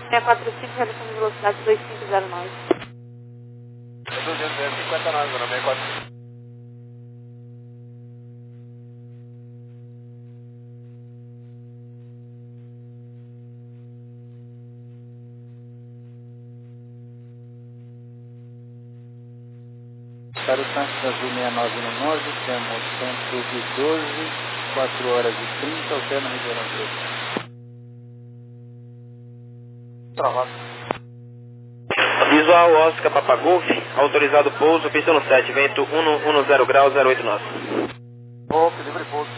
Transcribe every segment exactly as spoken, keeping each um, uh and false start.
seis quatro cinco, redução de velocidade dois cinco zero nove. É duzentos e cinquenta e nove, zona seis quatro cinco. Para o táxi azul seis nove um nove, temos cento e doze, quatro horas e trinta, alterna Ribeirão Preto. Travado. Visual Oscar Papa Golf, autorizado pouso, pista no sete, vento cento e dez graus, zero oito nove. Golf, livre pouso.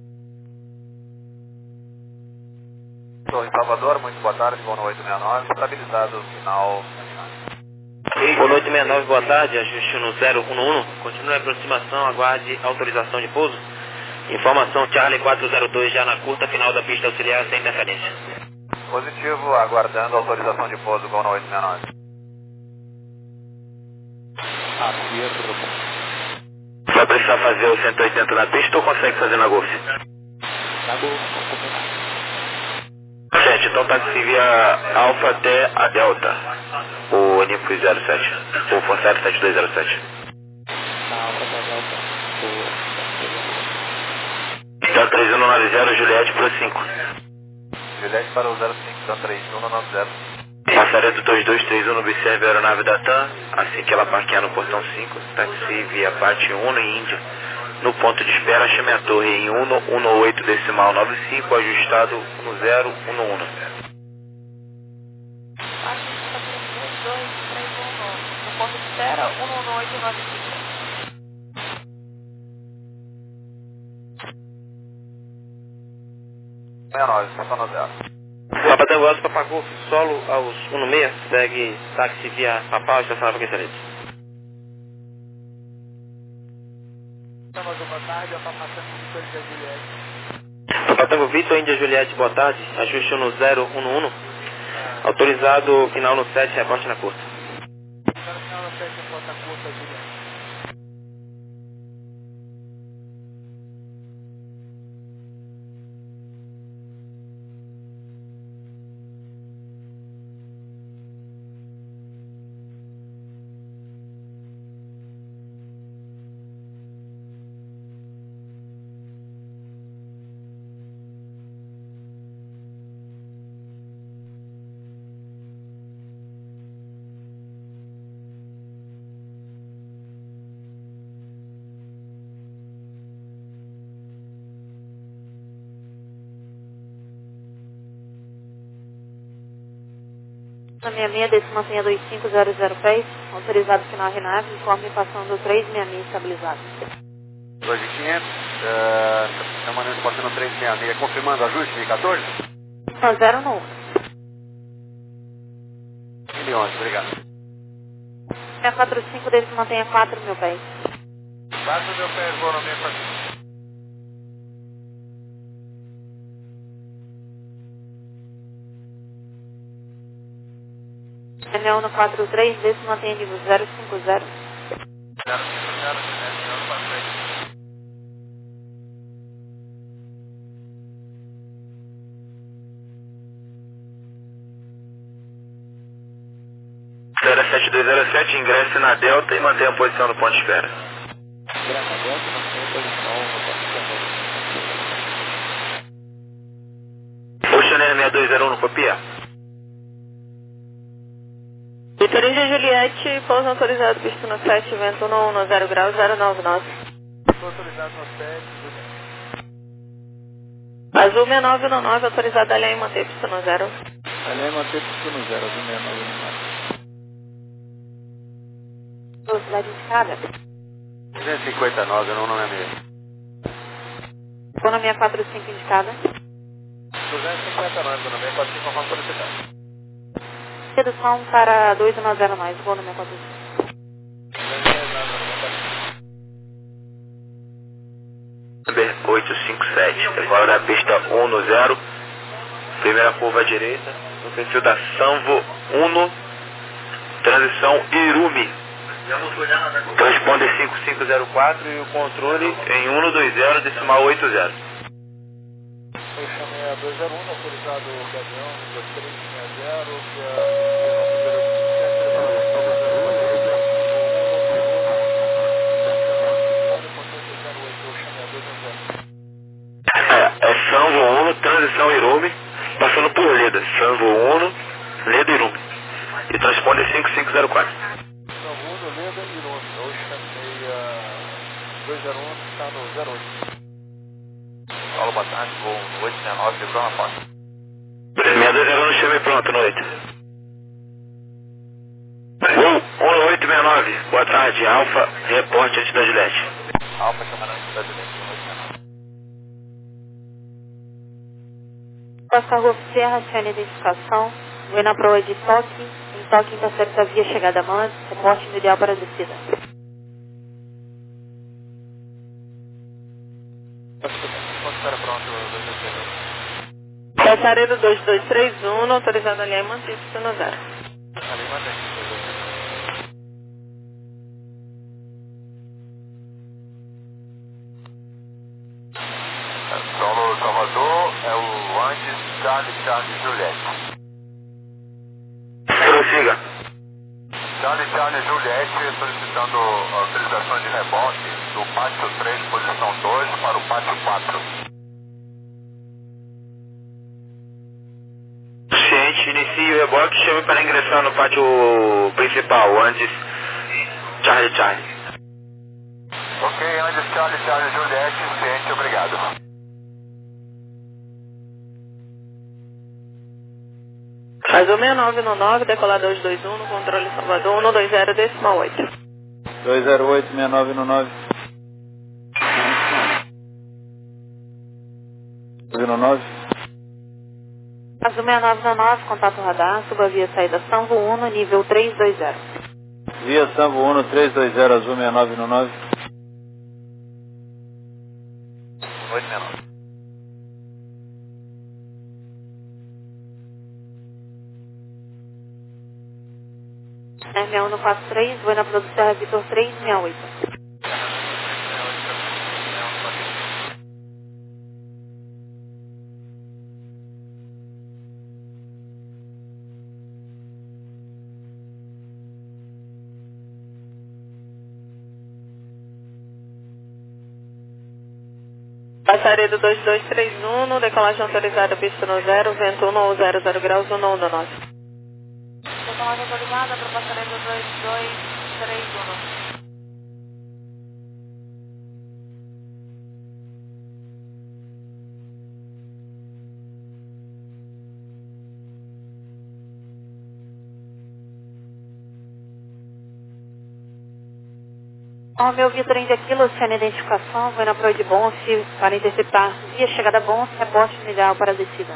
Estou em Salvador, muito boa tarde, voo no oito seis nove, estabilizado, final. Boa noite, sessenta e nove, boa tarde, ajuste no zero um um, continue a aproximação, aguarde autorização de pouso. Informação Charlie quatro zero dois, já na curta final da pista auxiliar, sem interferência. Positivo, aguardando autorização de pouso, voo no oito seis nove. Acerto. Vai precisar fazer o cento e oitenta na pista ou consegue fazer na Golf? Na Golf, vamos combinar. Gente, então táxi via Alfa até a Delta, o N F zero sete, ou Forçado sete dois zero sete. Na Alfa da Delta. Então três um nove zero, Juliette para o cinco. Juliette para o zero cinco, então três um nove zero. Passaredo dois dois três um, observe a aeronave da TAM, assim que ela parquear no portão cinco, táxi via parte um em Índia. No ponto de espera, chame a torre em um um oito decimal nove cinco, ajustado no zero um um. dois três um nove. No ponto de espera, um um oito nove cinco. seis nove, estação no zero. Papa Tango Alto, Papa Golf, solo aos um seis, segue táxi via Papal, estacionável aqui excelente. Boa tarde, eu estou passando Vitor Índia Juliette. Papa Tango Vitor, Índia Juliette, boa tarde, ajuste no zero um um, autorizado final no sete, reporte na curta. Agora final no sete, reporte na curta, Juliette. Na minha meia, décima senha dois cinco zero zero pés, autorizado final Renave, informe passando três seis seis estabilizado. dois mil e quinhentos, estamos uh, passando três seis seis, confirmando ajuste de quatorze? Não, zero no um. Milhões, obrigado. seis quatro cinco, décima senha quatro mil pés. quatro mil pés, voo no meio para M um quatro três, décima senha nível zero cinco zero. zero cinco zero, Juliette, quatro três. zero sete dois zero sete, ingresse na Delta e mantenha a posição no ponto de espera. Graças a Deus, não tem posição, não posso Oceaneer seis dois zero um no copia. Vitor Índia Juliette, pouso autorizado, pista no sete, vento um um zero graus, zero nove nove. Estou autorizado no sete, Juliette. Azul seis nove um nove, autorizado a linha e manter pista no zero. Aliás, manter pista no zero, azul seis nove um nove. Velocidade indicada. duzentos e cinquenta e nove, não, não é mesmo. Economia quatro cinco indicada. duzentos e cinquenta e nove, não é quatro cinco, conforme solicitado. Redução para dois um zero mais, vou no meu quatro cinco. oito cinco sete, agora na pista um no zero, primeira curva à direita, no perfil da Sanvo um, transição Irumi. Transponder cinco cinco zero quatro e o controle em um dois zero decimal oito zero. Eu chamei a dois zero um, autorizado o Gavião, nível três seis zero, via É, é Sanvo Uno, transição Irume, passando por Leda. Sanvo Uno, Leda Irume. E transponder cinco cinco zero quatro. Sanvo Uno, Leda Irume, Ocean dois zero um, está no zero oito. Paulo, boa tarde, voo oito seis nove, de Bruna Fox. seis dois zero um, chame pronto, noite. Voo um oito seis nove, boa tarde, Alfa, reporte antes da Gillette. Alfa, chamando antes da Gillette, oito seis nove. Costa Rua Serra, chame identificação. Vou na proa de toque. Em toque intercepta via chegada a Mantes. Reporte no ideal para a descida. Quanto espera pronto, dois dois três um? Passaredo dois dois três um, autorizado ali em Mantes, no zero. Ali, mantém, dois dois três um. Solo Salvador, é o antes Charlie Charlie Juliette. Prossiga. Charlie Charlie Juliette solicitando autorização de rebote do pátio três, posição dois, para o pátio quatro. Ciente, inicie o reboque, chame para ingressar no pátio principal, antes Charlie Charlie. Ok, antes Charlie Charlie Juliette, ciente, obrigado. Azul seis nove um nove, decolar dois dois um, no controle Salvador, um dois zero, decimal oito. dois zero oito, seis nove um nove. dois um nove. Azul seis nove um nove, contato radar, suba via saída Sanvo Uno, nível três dois zero. Via Sanvo Uno, três dois zero, Azul seis nove um nove. oito seis nove. R um no quatro três, vou na produção Vitor três seis oito. Passaredo dois dois três um, no decolagem autorizada, pista no zero, vento um ou zero zero graus, um no nove. Decolagem autorizada para passaredo dois dois três um. Romeu Vitor Índia Kilo, sem identificação, vai na proa de Bonfe para interceptar via chegada a Bonfe, reporte no ideal para a descida.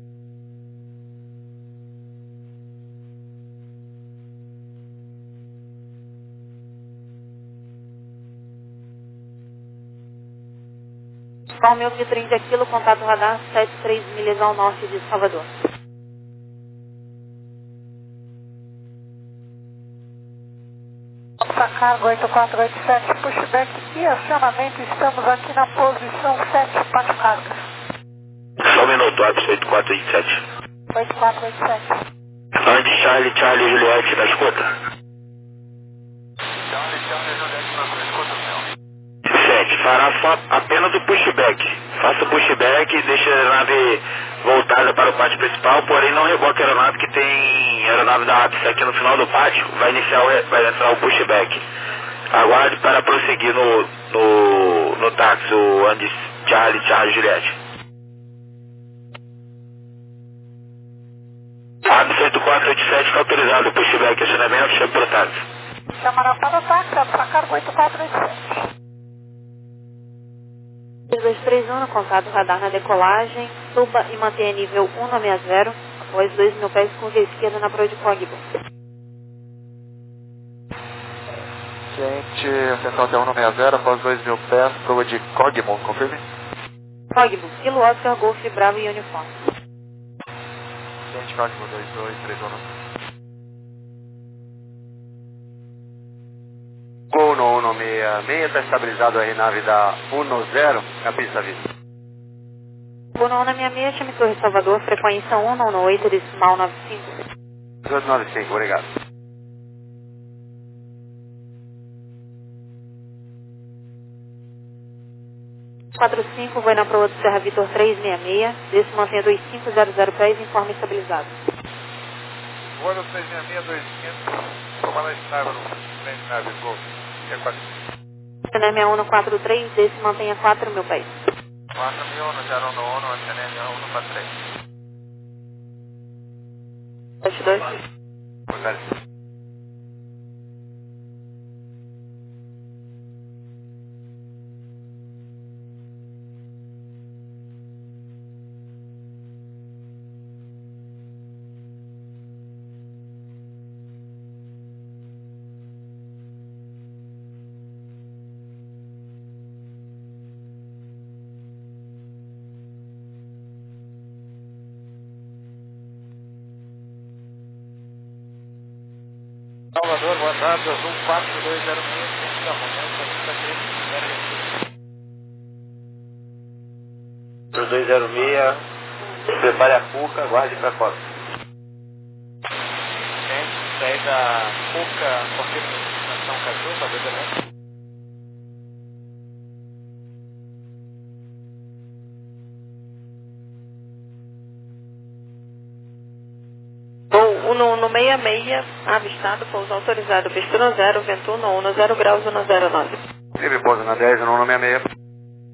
Romeu Vitor Índia Kilo, contato radar sete três milhas ao norte de Salvador. Cargo oito quatro oito sete, pushback e acionamento, estamos aqui na posição sete, pátio cargas. Só um minuto, Atos oito quatro oito sete. oito quatro oito sete. Antes Charlie Charlie Juliette, da escuta. Charlie Charlie Juliette, na sua escuta, senhor. Sete, fará só apenas o pushback. Faça o pushback, deixe a aeronave voltada para o pátio principal, porém não reboque a aeronave, que tem aeronave da Apis aqui no final do pátio, vai iniciar o, vai entrar o pushback. Aguarde para prosseguir no, no, no táxi, o Andes Charlie Charlie Juliette. Apis oito quatro oito sete, está autorizado o pushback, acionamento, chame para o táxi. Chamará para o táxi, para cargo oito quatro oito sete. dois dois três um, no contato radar na decolagem, suba e mantenha nível um nove zero, após dois mil pés com via esquerda na proa de Cogbo. Gente, central T um nove zero, após dois mil pés, prova de Cogmo, confirme. Cogbo, Kilo Oscar Golf Bravo e Uniforme. Gente, Cogmo dois dois três um. Gol no um seis seis, está estabilizado aí nave da um zero, a pista vista. uno uno seis seis, chame Torre Salvador, frequência um um oito, decimal nove cinco. dois nove cinco, obrigado. quatro cinco, vai na proa do Serra Vitor três seis seis, desse mantenha dois cinco zero zero pés, informe estabilizado. Voando três seis seis, dois quinhentos, toma na estável, trem de nave, gol. E é quatro. C N M um quatro três, desse mantenha quatro mil pés. quatro mil, um zero um um, C N M um quatro três. sete dois. Portanto, Salvador, boa tarde, Azul quatro dois zero seis, da manhã, quatro três quatro dois zero seis, prepare a cuca, guarde para costa. Gente, saí da Cuca, confirma estação Caju, para dois elementos. Voo um um seis seis, avistado, pouso autorizado, pista no zero, vento um um, zero graus, um zero nove. ele pousa na dez, no um seis seis.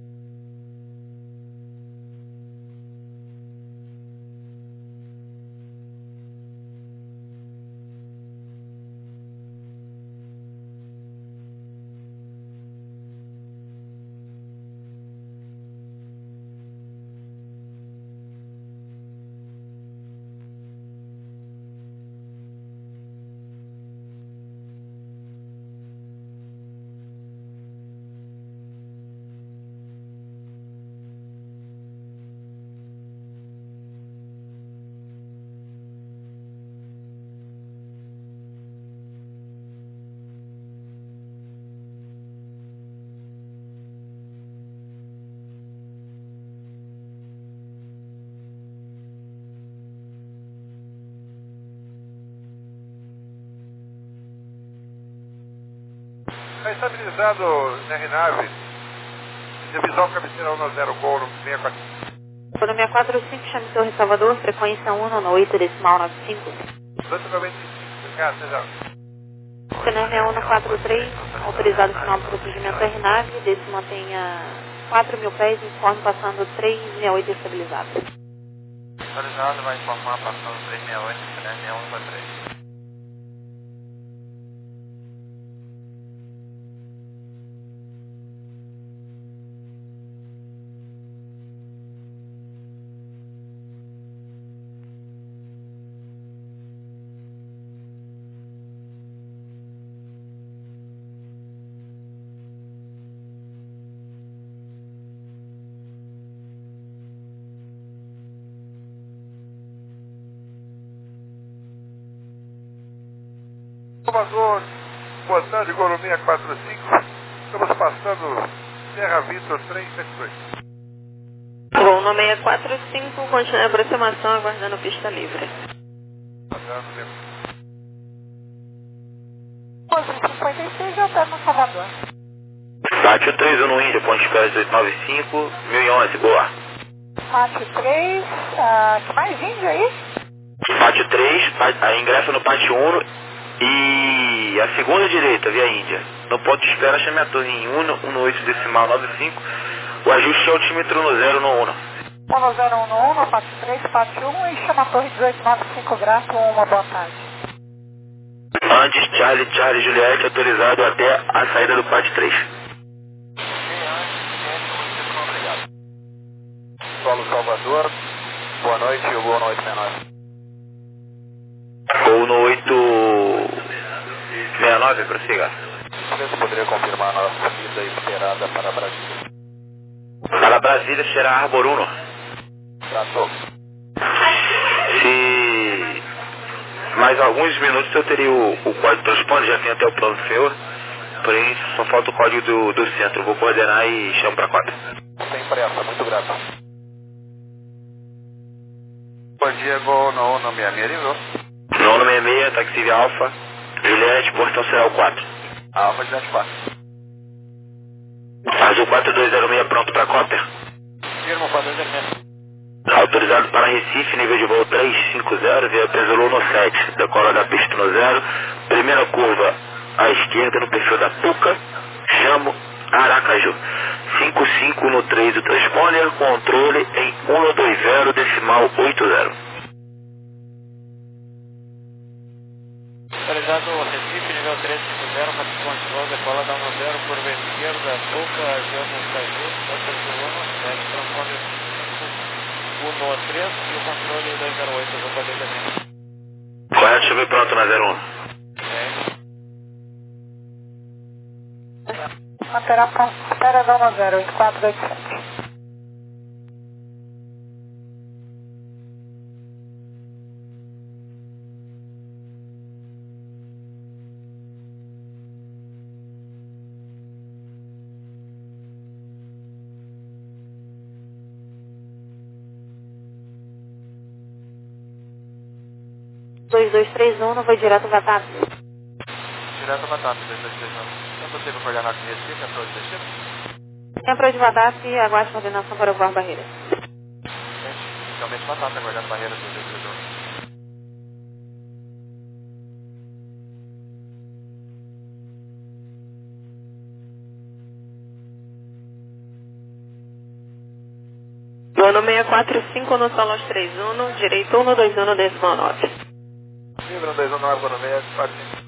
Está estabilizado, R nave. Divisão cabeceira um zero, gol no seis quatro. Quando seis quatro cinco, chame Torre Salvador, frequência um um oito, decimal nove cinco. dois noventa e cinco, obrigado, seja. C N M um quatro três, autorizado final do procedimento R nave, desse mantenha quatro mil pés, informe passando três seis oito estabilizado. Autorizado, vai informar passando três seis oito, C N M um quatro três. Salvador, boa tarde, Golo seis quatro cinco. Estamos passando Serra Vitor três sete dois. Voo no seis quatro cinco, continue a aproximação, aguardando pista livre. Aguardando tempo. onze cinquenta e seis, já está no Salvador. Pátio três um no Índia, ponte espera oito nove cinco, mil e onze, boa. Pátio três, ah, que mais índio aí? Pátio três, pá- ingresso no pátio um e a segunda direita, via Índia. No ponto de espera, chame a torre em um um oito, decimal nove cinco, o ajuste é altímetro no zero no um. Está no zero um um, no Pátio três, Pátio um e chama a torre dezoito nove cinco, grato, uma boa tarde. Antes, Charlie, Charlie, Juliette, autorizado até a saída do pátio três. Solo Salvador, boa noite, o Gol no oito seis nove. Ou no oito seis nove, prossiga. Você poderia confirmar a nossa vida esperada para Brasília? Para Brasília será Arbor um. Tratou. Se mais alguns minutos eu teria o, o código de transponder, já tenho até o plano do senhor, porém só falta o código do, do centro. Vou coordenar e chamo para quatro. Sem pressa, muito grato. Bom dia, Gol no uno seis seis, ligou. No uno seis seis, táxi via Alfa, Juliette, portão Céu quatro. Alfa Juliette quatro. Azul quatro dois zero seis, pronto para Copper. Firma quatro dois zero seis. Autorizado para Recife, nível de voo trezentos e cinquenta, via peso Luno sete, decola da pista no zero, primeira curva à esquerda no perfil da Puca, Jamo, Aracaju. cinco cinco no três do transponder, controle em cento e vinte decimal oitenta. Autorizado Recife, nível trezentos e cinquenta, para controle, decola da um zero, curva esquerda, Puca, Jamo, Caju, Caju Luno sete, transponder cinco um três e o controle dois zero oito, eu vou poder também. Correto, chegou pronto na zero um. Manterá para espera zona zero oito quatro oito sete. dois dois três um, vai direto para Tap. Direto a Batata, dois dois três um. É possível coordenar com Recife, a de destino? Tempo de Batata e aguarde coordenação para o Guarda Barreira. Inicialmente Batata, aguardando barreira dois dois três um. Dono seis quatro cinco no Solos três um, direito um dois um decimal nove. Fibra dois um nove, Dono seis quatro cinco.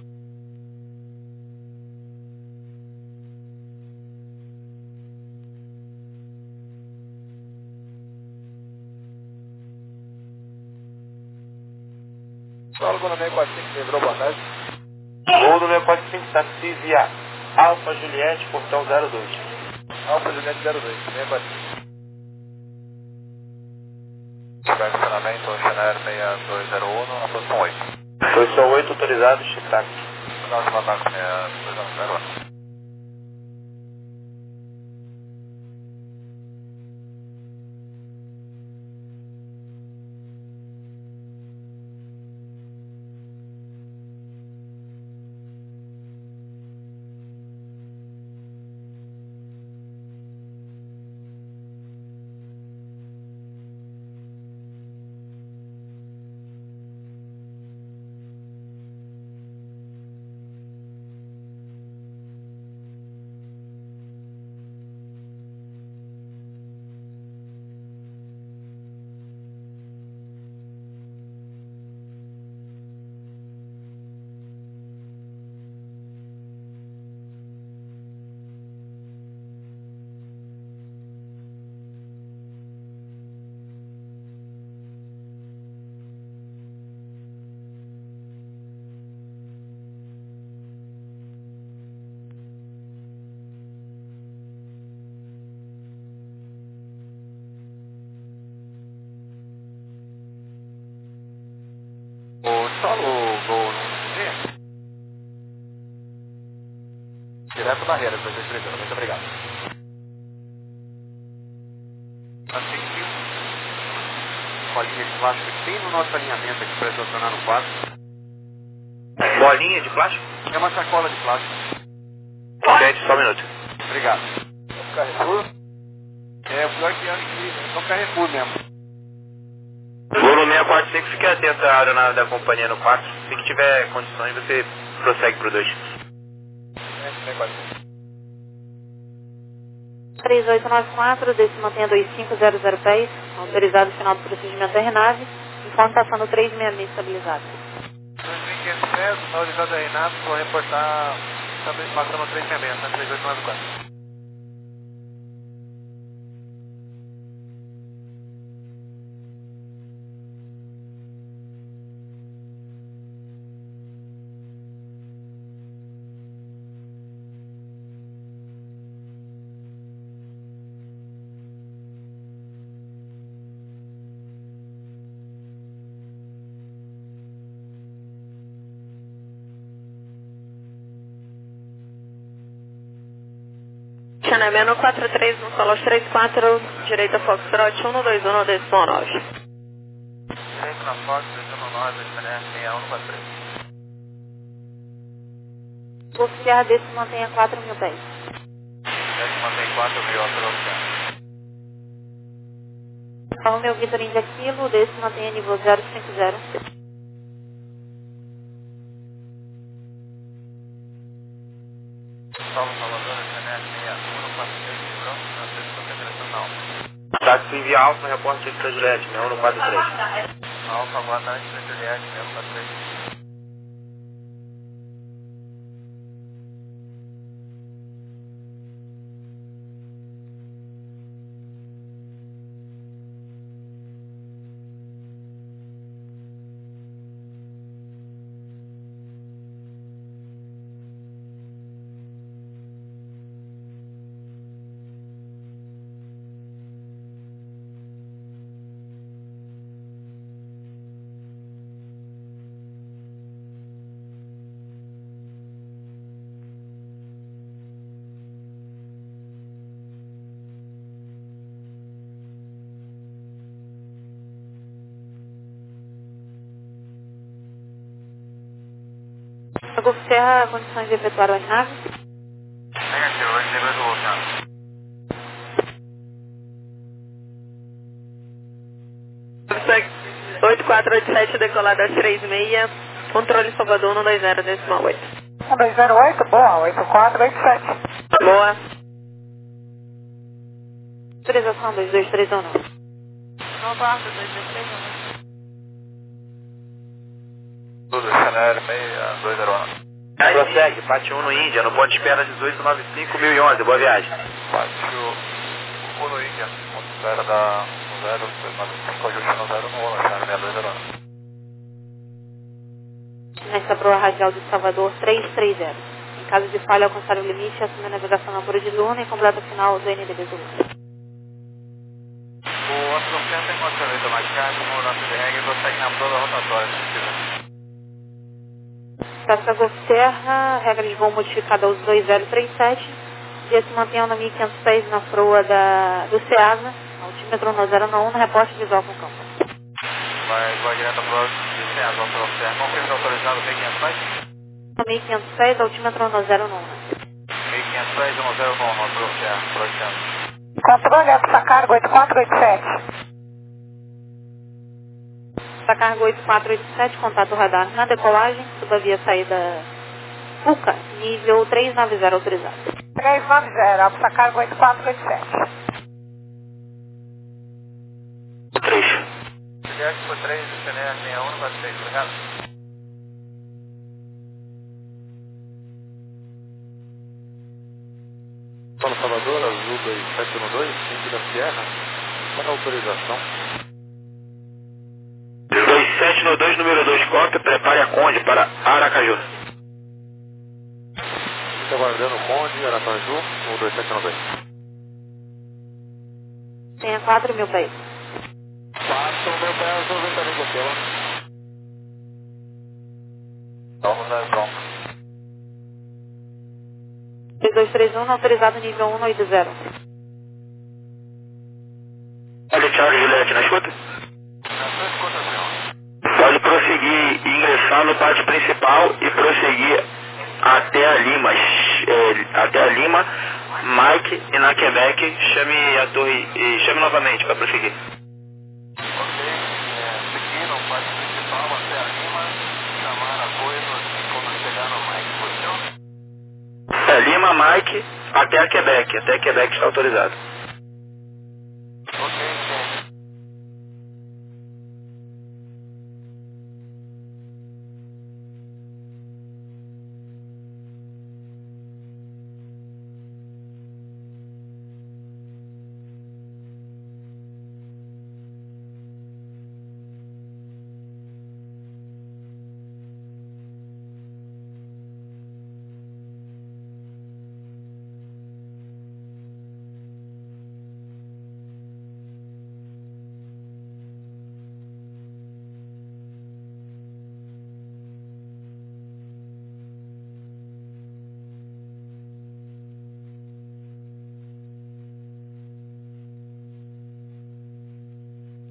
Solo Dono seis quatro cinco, lembrou, boa tarde. Gol do seis quatro cinco, táxi via Alfa Juliette, portão zero dois. Alfa Juliette zero dois, seis quatro cinco. Estacionamento Chanel seis dois zero um, a posição oito. Posição oito, autorizado, Chicago. Nosso contato seis dois zero um. O solo Gol no dia. Direto barreira, dois dois três um, muito obrigado. Assim que bolinha de plástico bem no nosso alinhamento aqui para estacionar no quadro. Bolinha de plástico? É uma sacola de plástico. Gente, só um minuto. Obrigado. É o Carrefour? É, o pior que é aqui, é o Carrefour mesmo. Gol seis quatro cinco, fique atento à aeronave da companhia no quatro. Se que tiver condições, você prossegue para o dois. É, seis quatro cinco. três oito nove quatro, desce mantenha dois cinco zero zero dez, autorizado o final do procedimento da aeronave, informe passando três seis seis estabilizado. dois mil e quinhentos metros, autorizado a aeronave, vou reportar passando três seis seis, né? três oito nove quatro. Chanameno quatro três no Solos três quatro, direita Foxtrot um dois um decimal nove. na Fox, descendo nove, C N R seis um quatro três. Golf Sierra desse mantenha quatro mil pés. Desse mantém quatro mil, Alfa Sierra. Romeo Vitor India Kilo, desse mantenha nível zero cinco zero. Salve Salvador, C N R seis um quatro três, Branco, Francisco, Concentracional. Táxi via Alfa, reporte de Juliette, seis um quatro três. Alfa, aguardante, Juliette, seis um quatro três. Golf Sierra, condições de efetuar o aeronave. Negativo, vai ser resolução. oito quatro oito sete, decolada às três e meia. Controle Salvador, um dois zero, decimal oito. um dois zero oito, boa, oito quatro oito sete. Boa. Autorização dois dois três um. Não, quarto, dois dois três um. Tudo, C N R seis dois zero um. Prossegue, Pátio um no Índia, no ponto de espera dezoito noventa e cinco mil e onze, boa viagem. Pátio um no Índia, ponto de espera da zero dois nove cinco, ajuste no zero no C N R seis dois zero um. Nesta proa radial de Salvador trezentos e trinta. Em caso de falha, alcançar o limite, assume a navegação na Pura de Luna e completa o final do N D B do Luna. O Antropoceno tem uma colheita mais cara, como o nosso de regra, prossegue na proa rotatória, se quiser. Taxa Golf Sierra, regra de voo modificada aos dois zero três sete. Dia se mantenham na mil e quinhentos pés na proa da, do Ceasa, altímetro no zero um, no reporte visual com campo. Vai, vai direto para o de Ceasa, Alfa Sierra. Confirme autorizado, mil e quinhentos pés? mil e quinhentos pés, altímetro no zero um. mil e quinhentos pés, no zero um, Alfa Sierra, projetando. Controle Alfa Cargo oito quatro oito sete. Cargo oito quatro oito sete, contato radar na decolagem, suba via saída U C A, nível trezentos e noventa autorizado. trezentos e noventa, Alfa Cargo oito quatro oito sete. três. Juliette por três, C N R seis um quatro três, obrigado. Fala Salvador, Azul dois sete um dois, Índia da Sierra, para autorização. dois sete no dois, número dois, cópia, prepare a Conde para Aracaju. Fica aguardando o Conde, Aracaju, ou dois sete um dois. Tenha quatro mil pés. quatro mil pés, noventa mil pela. Vamos dar pronto. dois dois três um, autorizado nível um oito zero. Olha, Charlie, Juliette, na escuta? Na sua escuta, senhor. Pode prosseguir e ingressar no pátio principal e prosseguir até a Lima, é, até a Lima, Mike e na Quebec, chame a torre e chame novamente para prosseguir. Ok, é, seguir no pátio principal até a Lima, chamar a coisa quando chegar no Mike, posição? É, Lima, Mike, até a Quebec, até a Quebec está autorizado. Ok, sim.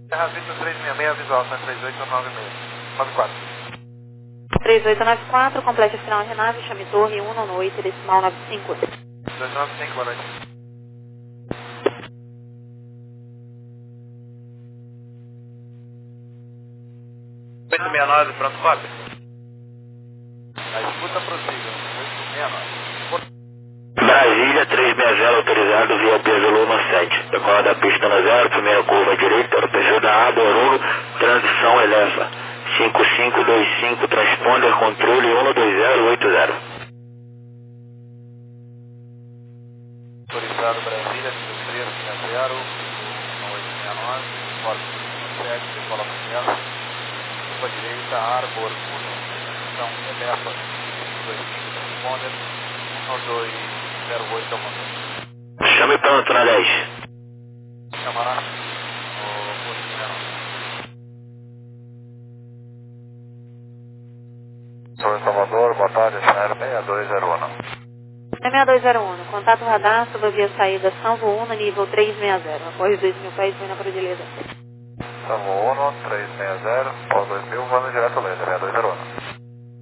Terra Vista três seis seis, visual cento e trinta e oito nove seis, nove quatro. três oito nove quatro, complete a final de nave, chame torre um nove oito, decimal nove cinco. dois nove cinco, boa noite. oito seis nove, pronto, cópia. A escuta prossiga, oito seis nove. Brasília três seis zero, autorizado via peso Luma sete. Decola da pista no zero, primeira curva à direita, era o perfil da A, Borolo, transição eleva. cinco cinco dois cinco, transponder, controle um dois zero oito zero. Autorizado Brasília, três seis zero, oito seis nove, Forte sete, decola no zero. Curva à direita, Arbor um, transição eleva. cinco dois cinco, transponder, um dois zero oito ao motor. Chame pronto na dez. Chamará o oito seis nove. Sou Salvador, boa tarde, Channel seis dois zero um. seis dois zero um, contato radar sobre a via saída São Vouna, nível três seis zero, após dois mil pés, vem na Cordilheira. São Vouna, três seis zero, após dois mil, vamos direto laser, seis dois zero um.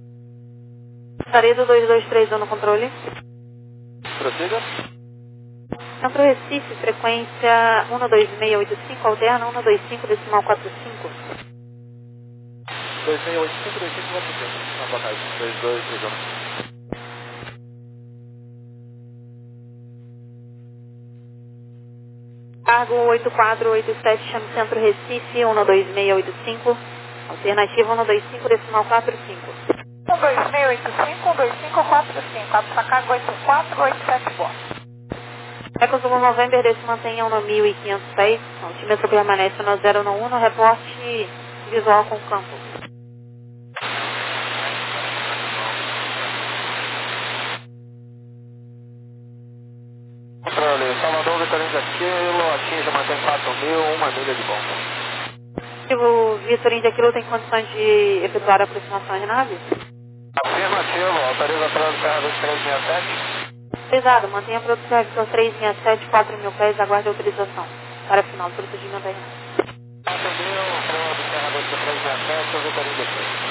Saída dois dois três um no controle. Prossiga. Centro Recife, frequência um dois seis oito cinco, alterna um dois cinco, decimal quatro cinco. dois seis oito cinco, dois cinco quatro cinco, na tua casa, dois dois três um. Cargo oito quatro oito sete, chame Centro Recife, um dois seis oito cinco, alternativa um dois cinco, decimal quatro cinco. um dois seis oito cinco, um dois cinco quatro cinco, Alfa Cargo oito quatro oito sete, boa. Eco Zulu November, desse mantenha um mil e quinhentos pés, o altímetro permanece no zero um, no reporte visual com campo. Controle, Salvador, Vitorino Aquilo, atinge, mantém quatro mil, uma milha de bomba. O Vitorino de Aquilo tem condições de efetuar a aproximação de nave? Afirmativo, autoriza a prova do Terra Vista três seis sete. Pesado, mantenha a produção Vitor três seis sete, quatro mil pés, aguarde a autorização para final do procedimento da nave. quatro mil, prova do Terra Vista três seis sete, o Vitorino Aquilo.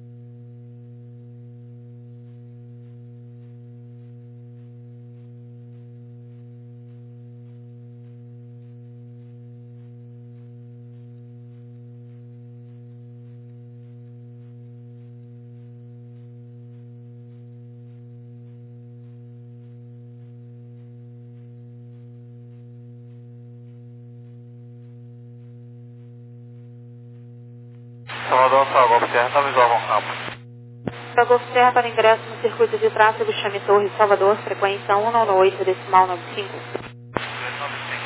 Salvador, Salvador, Golfo Serra, está visual com campo. Para Golfo Serra, para ingresso no circuito de tráfego, chame Torre Salvador, frequência um nove oito, decimal nove cinco. dois nove cinco,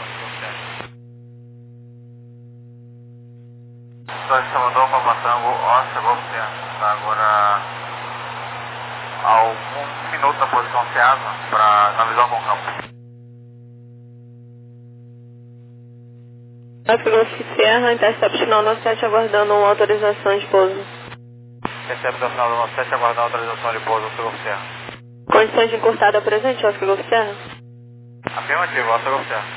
Torre Salvador, Papa Tango, Oscar, Golfo Serra. Está agora a um minuto da posição Ceasa para na visual com campo. Oscar Golfo Serra, intercept final nove sete, aguardando uma autorização de pouso. Intercept final do nove sete, aguardando a autorização de pouso, Oscar Golfo Serra. Condições de encurtada presente, Oscar Golfo Serra? Afirmativo, Oscar Golfo Serra.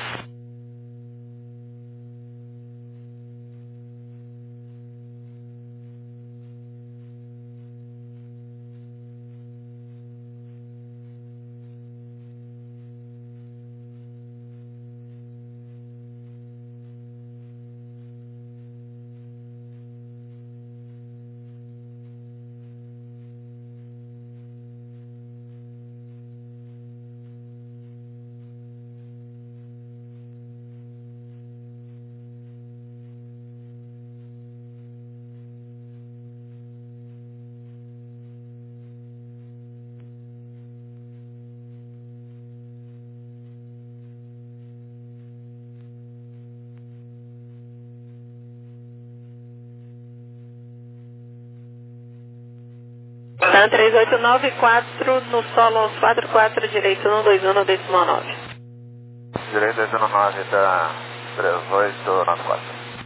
Tá, três oito nove quatro no solo quatro quatro, direito um dois um, decimal nove. Direito dois um nove da três oito nove quatro.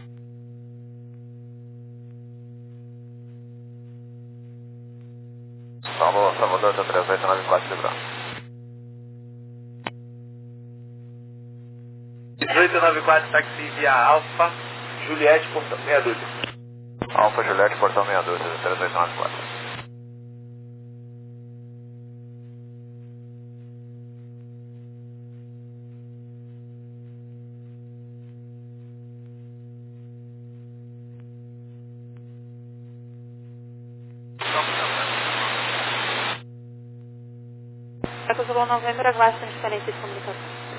Salvador, Salvador da três oito nove quatro, livrando. dezoito nove quatro, táxi via Alfa, Juliette, portão meia dúzia. Alfa Juliette, portão meia dúzia, três oito nove quatro. Eco Zulu Novembro, aguarde transferência de comunicação.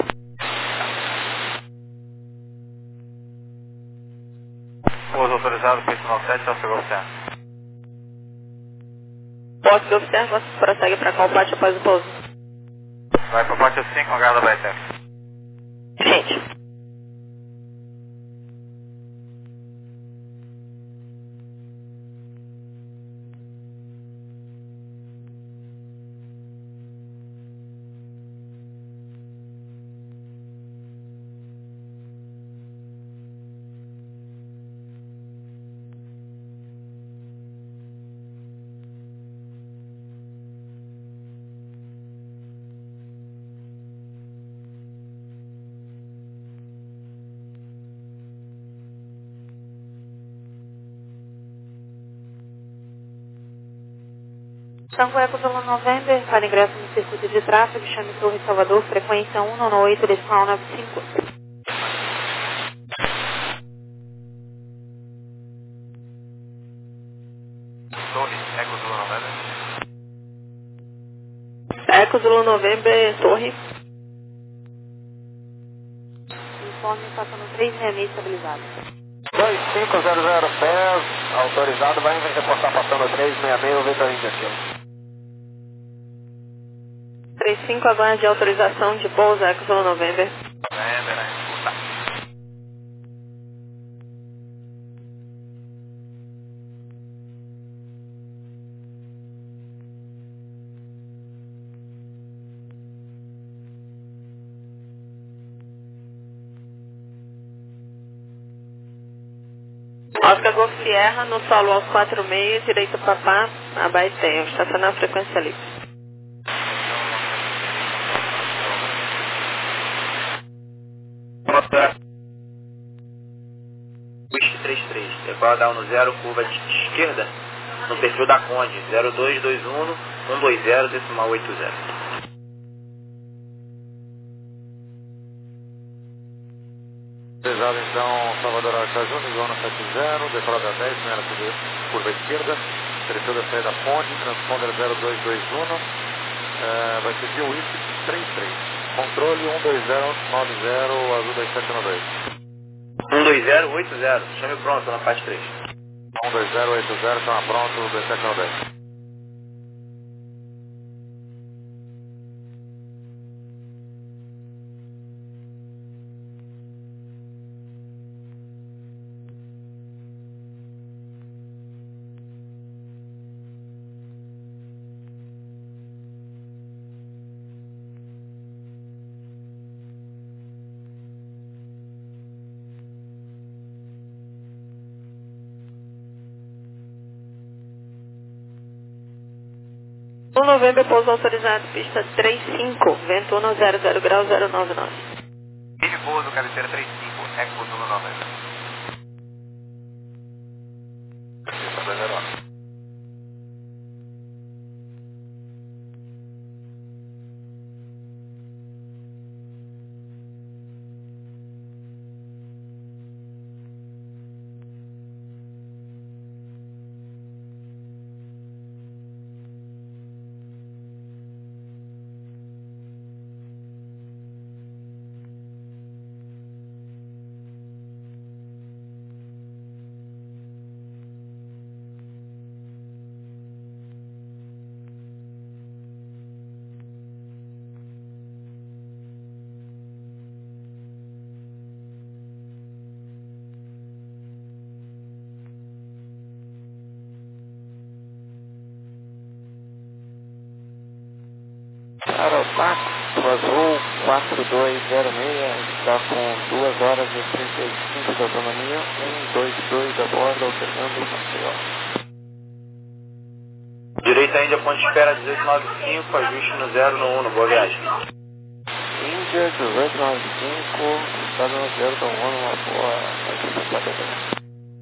Pouso autorizado, pista noventa e sete, já chegou você. Porte do observa, prossegue para qual parte após o pouso? Vai para a parte cinco, aguarda a Baitex. Gente. Tango Eco Zulu November, para ingresso no circuito de tráfego, chame Torre Salvador, frequência um nove oito, decimal nove cinco. Torre, Eco Zulu November. Eco Zulu November, Torre. Informe passando três seis seis estabilizado. dois cinco zero zero pés, autorizado, vai reportar passando três seis seis, Vitor Índia aqui. três cinco, aguarde autorização de pouso, Eco Zulu November. November, né? Escuta. Oscar Golf Sierra, no solo aos quatro seis, direito papá, abaixo, estacionar a frequência livre. Whisky trinta e três, decola down no zero, curva de esquerda, no perfil da Conde, zero dois dois um, um dois zero, decimal oito zero. Pesado então, Salvador Arca Júnior, zona sete zero, decola da dez, primeira curva esquerda, perfil da saída da Ponte, transponder zero dois dois um, é, vai seguir o Whisky trinta e três, controle um dois zero nove zero, azul dois sete um dois. um dois zero oito zero, chame pronto na parte três. um dois zero oito zero, chama pronto, dois sete um dois. um Novembro, pouso autorizado, pista trinta e cinco, vento um zero zero grau zero nove nove. Rede pouso, cabeceira trinta e cinco, Eco Zulu November. Pista dois zero um. Aerotaxo Azul quatro dois zero seis, está com duas horas e trinta e cinco de autonomia, um dois dois a bordo, alternando Maceió. Direita Índia, ponte de espera dezoito nove cinco, ajuste no zero no um, boa viagem. Índia dezoito nove cinco, Tá no zero, tá um ano, uma boa, vai bater também.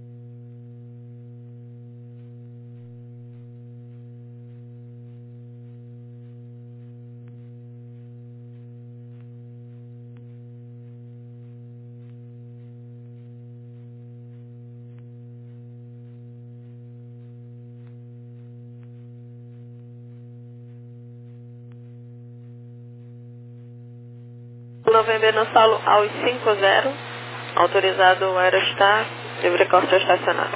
Novembro no solo aos cinco zero, autorizado o Aerostar, livre corte estacionário.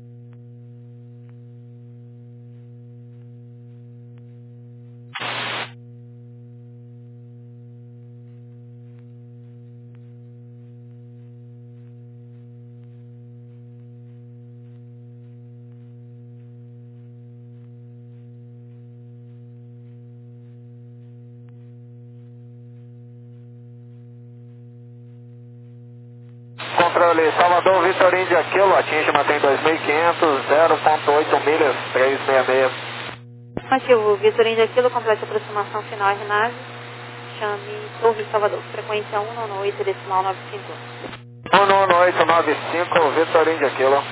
Controle Salvador, Vitor Índia Kilo, atinge, mantém dois mil e quinhentos, zero ponto oito milhas, três seis seis. Ativo, Vitor Índia Kilo, complete a aproximação final R nave, chame Torre Salvador, frequência um nove oito, decimal nove cinco. um nove oito nove cinco, Vitor Índia Kilo.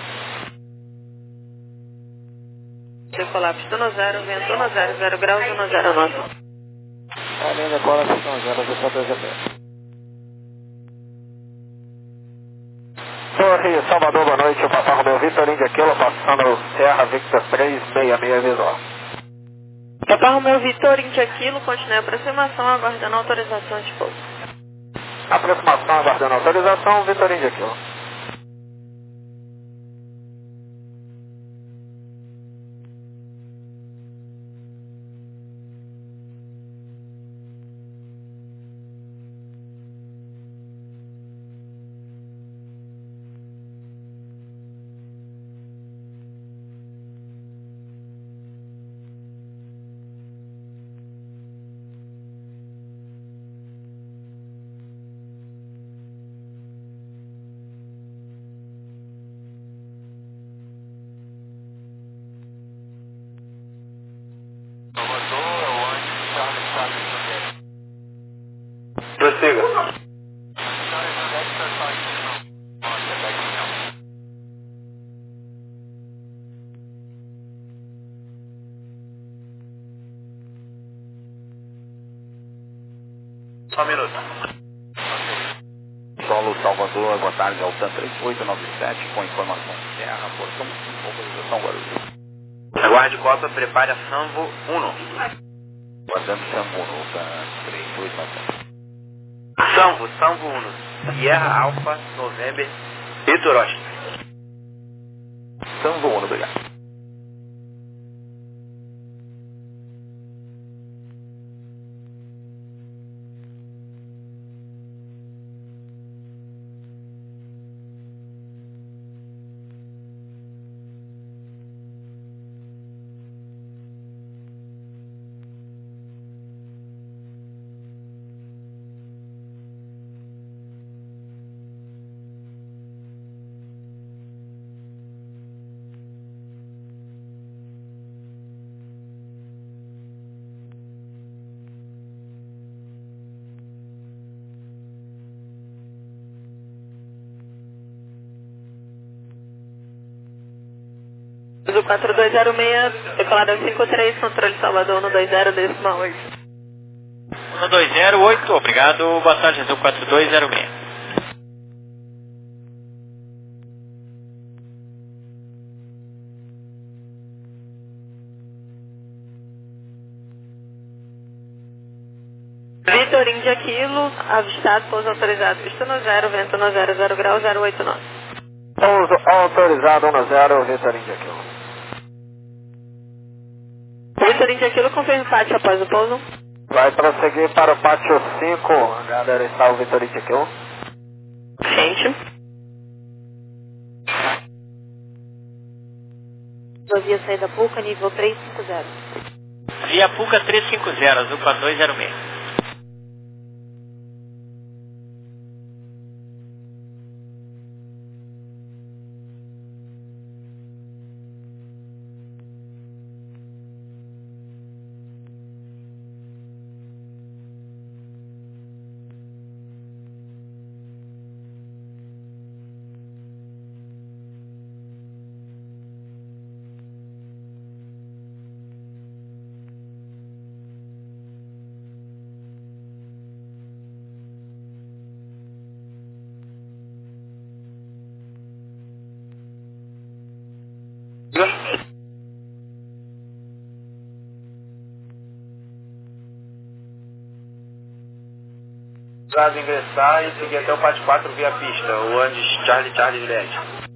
Decolar pistão zero, vento um zero, zero graus, um zero nosso. Além da cola, pistão zero, Victor dois zero. Torre Salvador, boa noite, o Papa Romeu Vitor Índia Kilo, passando Serra Victor três seis seis visual. Papa Romeu Vitor Índia Kilo, continue a aproximação, aguardando autorização de pouso. Aproximação, aguardando autorização, Vitor Índia Kilo. Prossiga. Só um minuto. Solo Salvador, boa tarde, Altan três oito nove sete, com informação Serra, portão cinco, autorização Guarulhos. Aguarde cota, prepare a Samvo um. Guardando Samvo um, Altan três oito nove sete. Samvo, Samvo um, Sierra Alfa, November, Vitor Oscar. Samvo um, obrigado. Do quatro dois zero seis, declarado cinco três, controle Salvador um dois zero, decimal oito. um dois zero oito, obrigado, boa tarde, Azul quatro dois zero seis. Vitor Índia Kilo, avistado, pouso autorizado, pista no zero, vento no zero, zero grau, zero oito nove. Pouso autorizado um zero, Vitor Índia Kilo. Vitor Índia Kilo, confirme pátio após o pouso. Vai prosseguir para o pátio cinco, galera, está o Vitor Índia Kilo. Gente. Via saída Puca, nível três cinco zero. Via Puca três cinco zero, Azul quatro dois zero seis. autorizado a ingressar e seguir até o pátio quatro via pista, o Andes Charlie Charlie Juliette.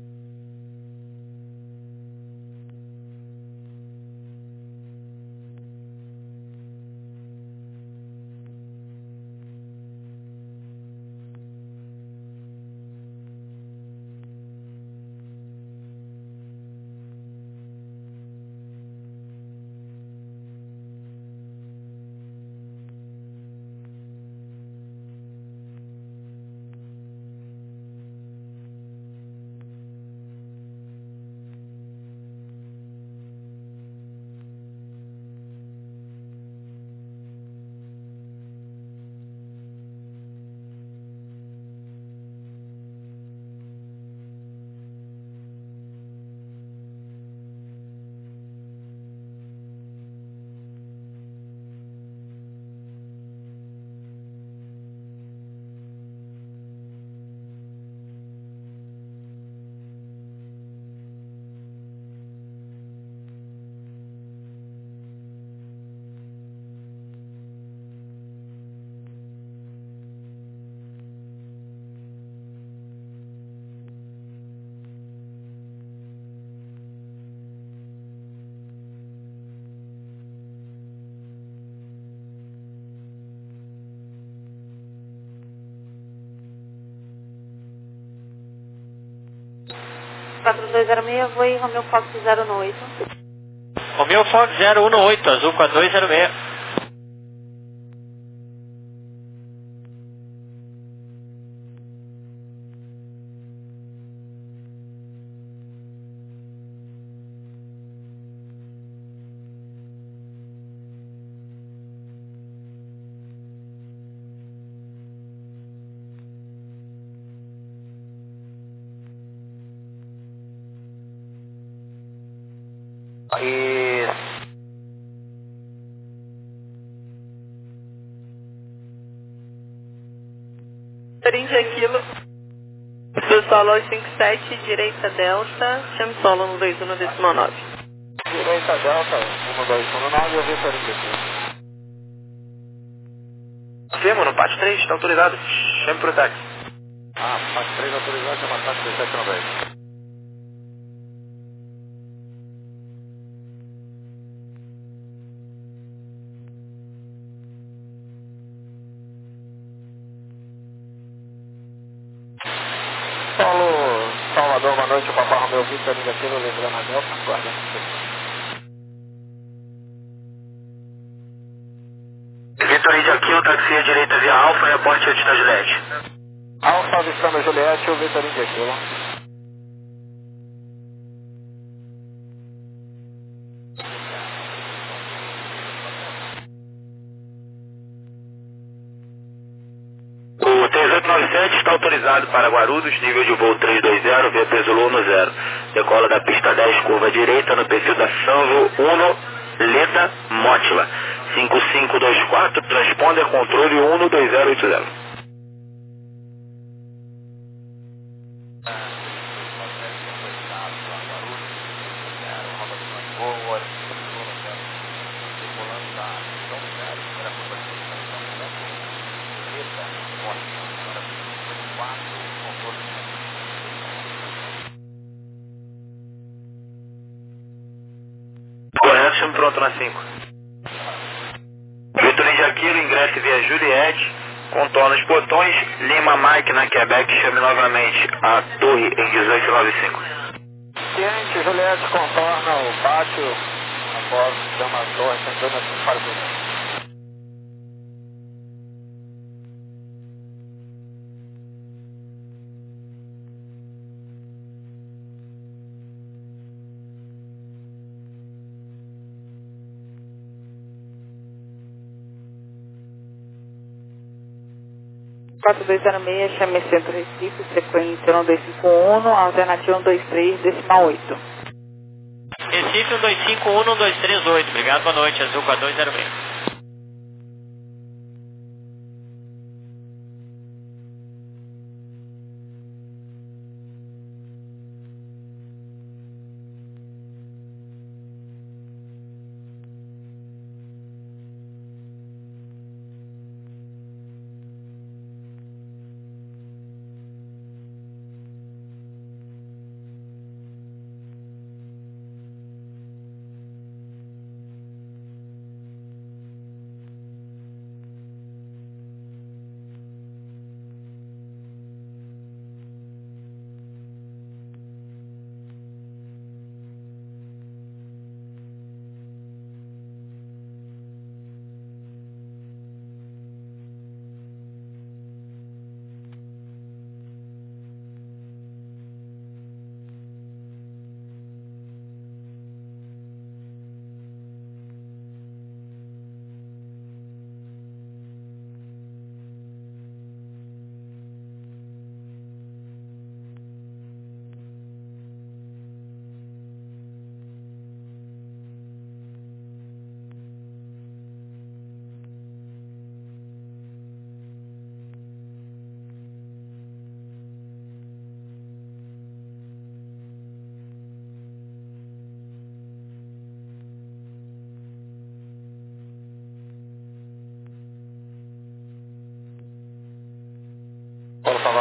quatro dois zero seis, voo Romeo Fox zero um oito. Romeo Fox zero um oito, azul quatro dois zero seis. E... trinta quilos. Do solo cinco sete, direita delta, chame solo no dois um decimal nove. Direita delta, um dois um nove, eu vi quarenta e cinco. Firma no pátio três, está autorizado. Chame pro táxi. Ah, pátio três autorizado, chama táxi dezessete noventa. Paulo, Salvador, boa noite, o Papai Romeu Victor negativo, lembrando a Delta, guarda. Vitor Índia aqui, o táxi à direita via Alfa, reporte Altitude Juliette. Alfa, avistando Juliette, o Vitor Índia aqui, O três oito nove sete está autorizado para Guarulhos, nível de voo trezentos e vinte, via peso Luno zero. Decola da pista dez, curva direita, no perfil da Sanvo um, Leda, Mótila. cinco cinco dois quatro, transponder, controle um dois zero oito zero. Correto, chame pronto na cinco. Vitor Índia Aquilo, ingresse via Juliette, contorna os portões, Lima Máquina, Quebec, chame novamente a torre em dezoito noventa e cinco. Ciente, Juliette contorna o pátio, após chama a torre, tentando assim para o quatro dois zero seis, chame Centro Recife, sequência um dois cinco um, alternativa um dois três, decimal oito. Recife um dois cinco um, um dois três oito, obrigado, boa noite, azul quatro dois zero seis.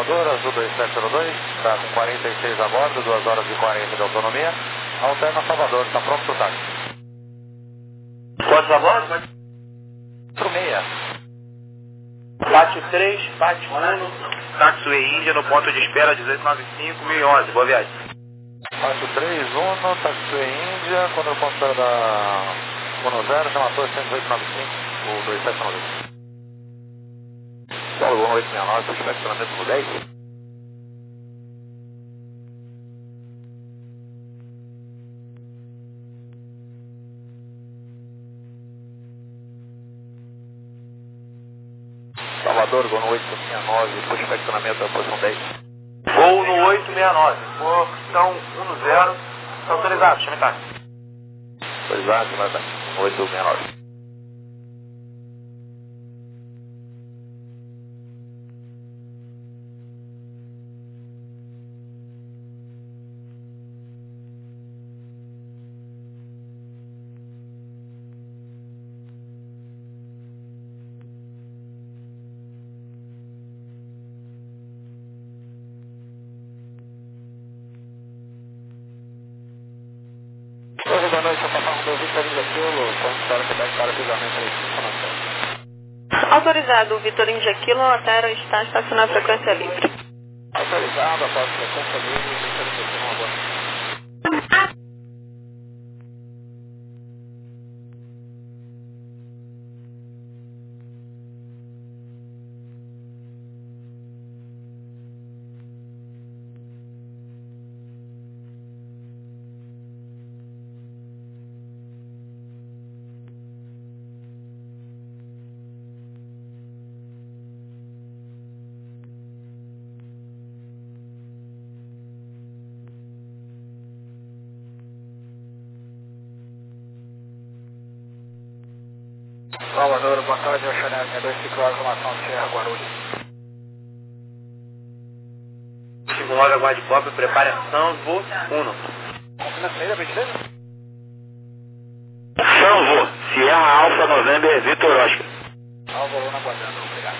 Salvador, Azul dois sete zero dois, está com quarenta e seis a bordo, duas horas e quarenta de autonomia. Alterna Salvador, está pronto para o táxi. Quantos a bordo? quatro seis. Pátio três, Pátio um, Taxiway Índia no ponto de espera dezoito noventa e cinco, mil e onze. Boa viagem. Pátio três, um, Taxiway Índia, quando eu ponto da um zero, chama a torre cento e dezoito noventa e cinco, o dois sete nove dois. Solo um oito seis nove, pushback estacionamento no dez. Salvador, gol no oito seis nove, pushback estacionamento da posição dez. Voo no oito seis nove, portão um zero, está autorizado, chame táxi. Autorizado, chama táxi, oito seis nove. Boa noite, eu papai um dois Vitor Índia Kilo, ponto para Quebec para cruzamento três cinco na Autorizado, Vitor Índia Kilo, a Terra está estacionando a frequência livre. Autorizado, após frequência livre, Vitor Índia Kilo, uma boa noite. Salvador, boa tarde, eu Chanel seis dois cinco, arrumação Serra Guarulhos. Chico Nove, aguarde copa, preparação, voo um. Confina saída, beleza? São voo, Sierra Alfa November, Vitor Oscar. Alvo, Luna, aguardando, obrigado.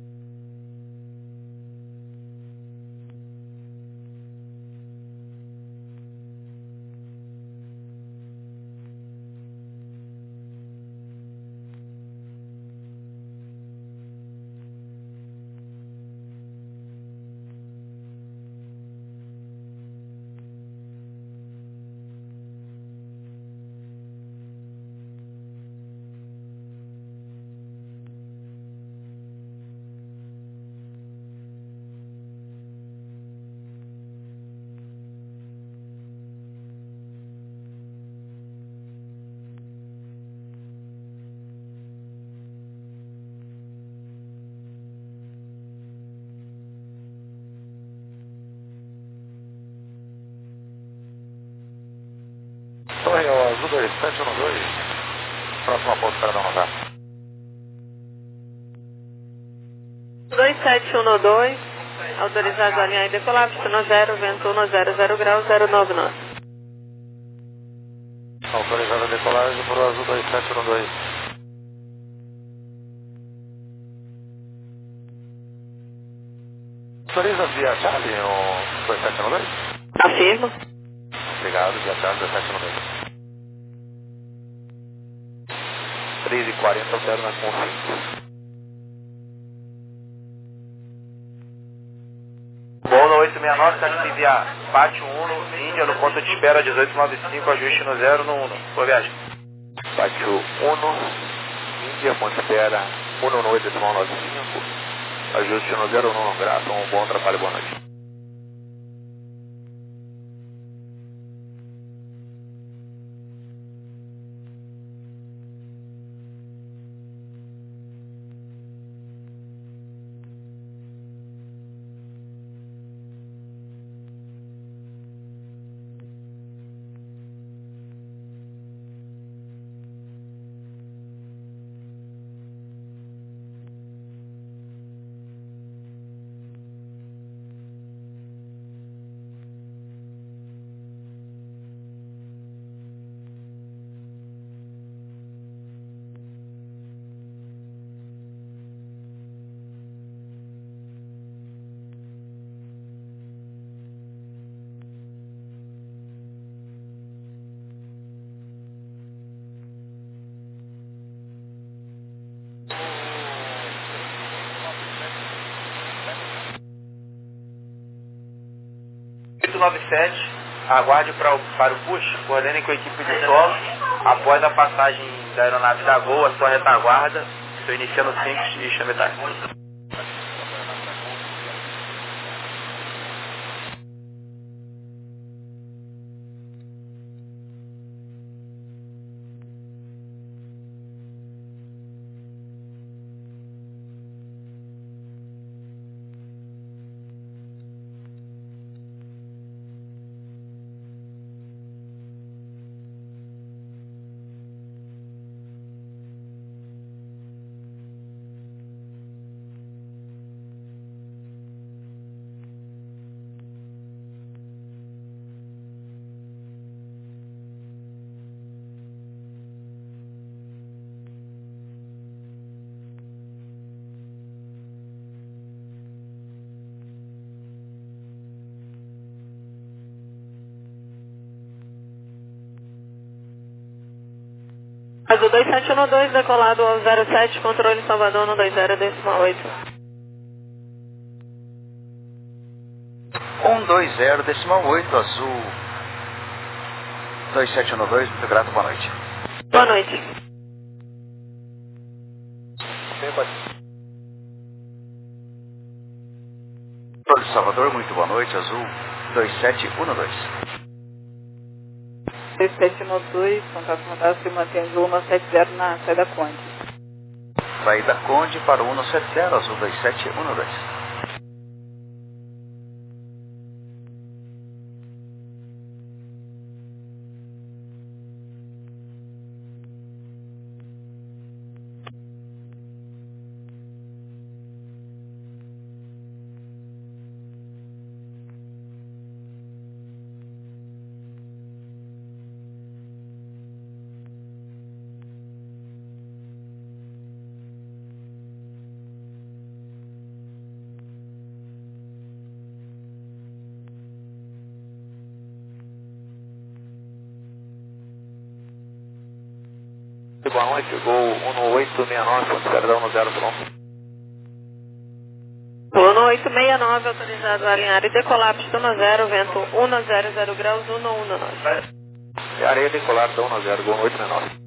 Torre, o Azul dois sete um dois, próximo a ponto para não notar. dois sete um dois, autorizado a alinhar e decolar, pistão zero, vento um zero zero graus, zero nove nove. Autorizado a decolagem para o Azul dois sete um dois. Autoriza via Charlie o dois sete um dois? Afirmo. Obrigado, via Charlie dois sete um dois. três e quarenta, altero na confirma. Voo no oito seis nove, taxi via Pátio um, Índia no ponto de espera dezoito noventa e cinco, ajuste no zero no um. Boa viagem. Pátio um, Índia, ponto de espera um um oito nove cinco, ajuste no zero no um, graça, um bom trabalho, boa noite. nove sete, aguarde pra, para o push, coordenem com a equipe de solo, após a passagem da aeronave da Gol, a sua retaguarda, estou iniciando cinco e chame time. Azul dois sete um dois, decolado ao zero sete, controle Salvador no dois zero decimal oito. um dois zero decimal oito, Azul dois sete um dois, muito grato, boa noite. Boa noite. Controle Salvador, muito boa noite, Azul dois sete um dois. dois sete um dois, contato fantasma, se mantém Azul cento e setenta na saída Conde. Saída Conde para o cento e setenta, Azul dois sete um dois. Boa noite, Gol um oito seis nove, perdão no zero pronto. um oito seis nove, autorizado a alinhar e decolar, pistona zero, vento um zero zero graus, um um nove. E areia decolar, da um zero, Gol um oito seis nove.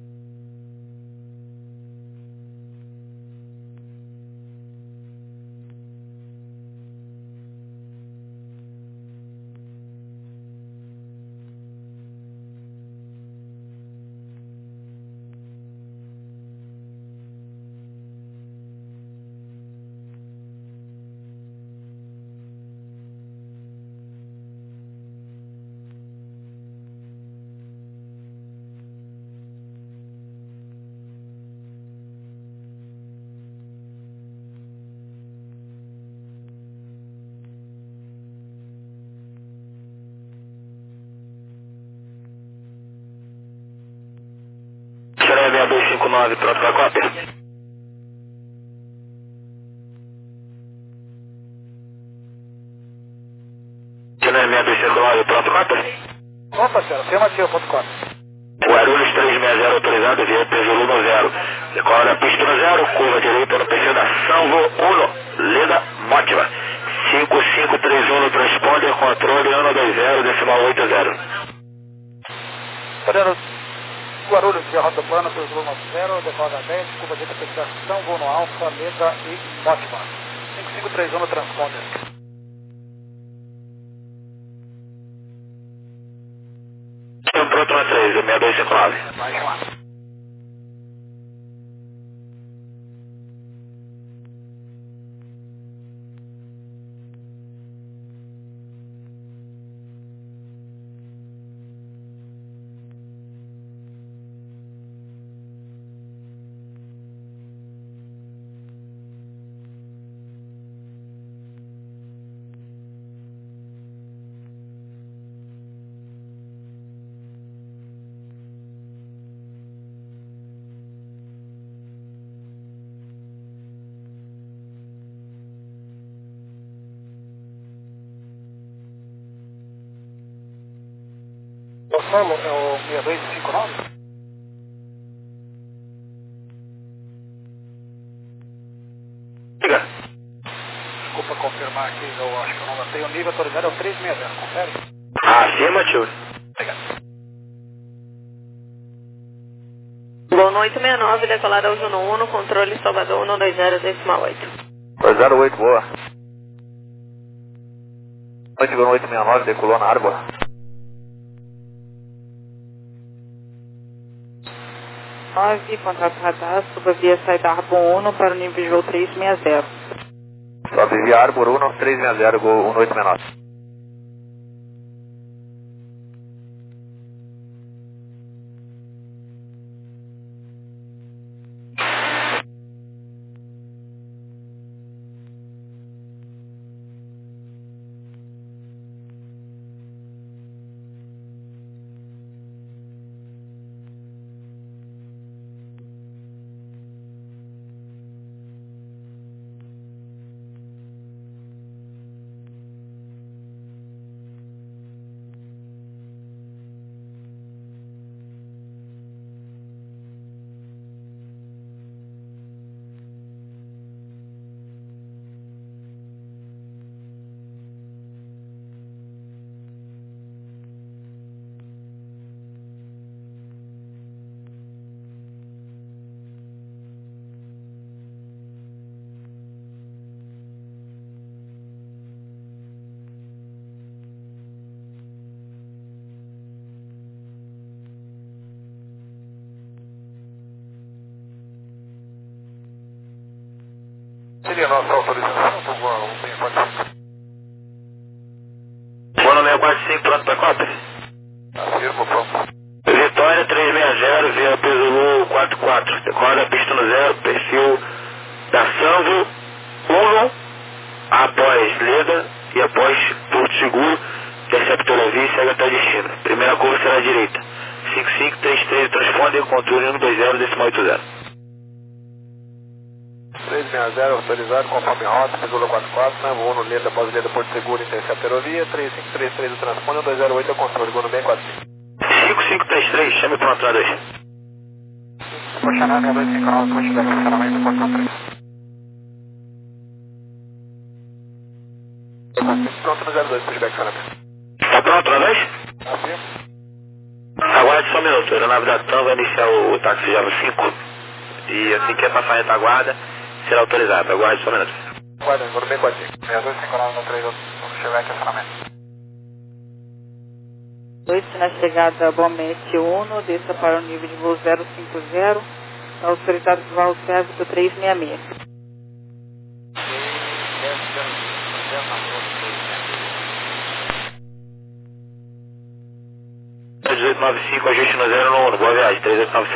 seis dois cinco nove, pronto para cópia. seis dois cinco nove, pronto, cópia. Opa, senhora, afirmativo, ponto com. Guarulhos trezentos e sessenta, autorizado, via Peugeot no zero. Decola da pista no zero, curva direita no P C da Salvo um, Leda Mótima. cinco cinco três um no transponder, controle um dois zero, decimal oito zero. Padrão, Guarulhos, via rota plana, Peugeot nove zero, decola da dez, curva direita, P C da São, voo no Alfa, Leda e Mótima. cinco cinco três um no transponder. Pronto na três, seis dois cinco nove. Vai chamar. O solo é o seis dois cinco nove? Diga. Desculpa, confirma. confirmar aqui, eu acho que eu não notei. O nível autorizado é o três seis zero, confere? Acima, tio. Obrigado. Gol no oito seis nove, decolada ao Juno um, controle Salvador um dois zero, decimal oito. dois zero oito, boa. oito oito seis nove, decolou na Arbor. nove, contato radar, suba via saída Arbor um para o nível de voo três seis zero. Sobe via Arbor um, três seis zero, gol um oito seis nove. Seria a nossa autorização para o voo um seis quatro cinco. Bono seis quatro cinco, pronto para cópia. Afirmo, pronto. Vitória três seis zero, via Peso quatro quatro. Decola pista no zero, perfil da Sanvo um, após Leda e após Porto Seguro, receptor Levi e segue até destino. Primeira curva será à direita. cinco cinco três três, transponder, controle um dois zero, decimal oito zero. três seis zero, autorizado, conforme rota, Peso quatro quatro, né? Voo no Leda, após Leda, Porto Seguro, intercepta aerovia, três cinco três três, o transponder, um dois zero oito, é o controle, gol no seis quatro cinco. cinco cinco três três, chame para o entrada dois. Puxa na dois cinco nove, puxa da funcionamento do portão três. Pronto no zero dois, pushback, funcionamento. Tá pronto, entrada dois? Afirmo. Aguarde só um minuto, a aeronave da TAM vai iniciar o, o táxi Java cinco e assim que passar a retaguarda será autorizado. Aguarde só um minuto. Guarda, gol no seis quatro cinco. seis dois cinco nove, três, pushback, funcionamento. dois, na chegada Bomete um, desça para o nível de voo zero cinco zero, autorizado para o Cévico três seis seis. três oito nove cinco, ajuste no zero no um, boa viagem, três oito nove cinco.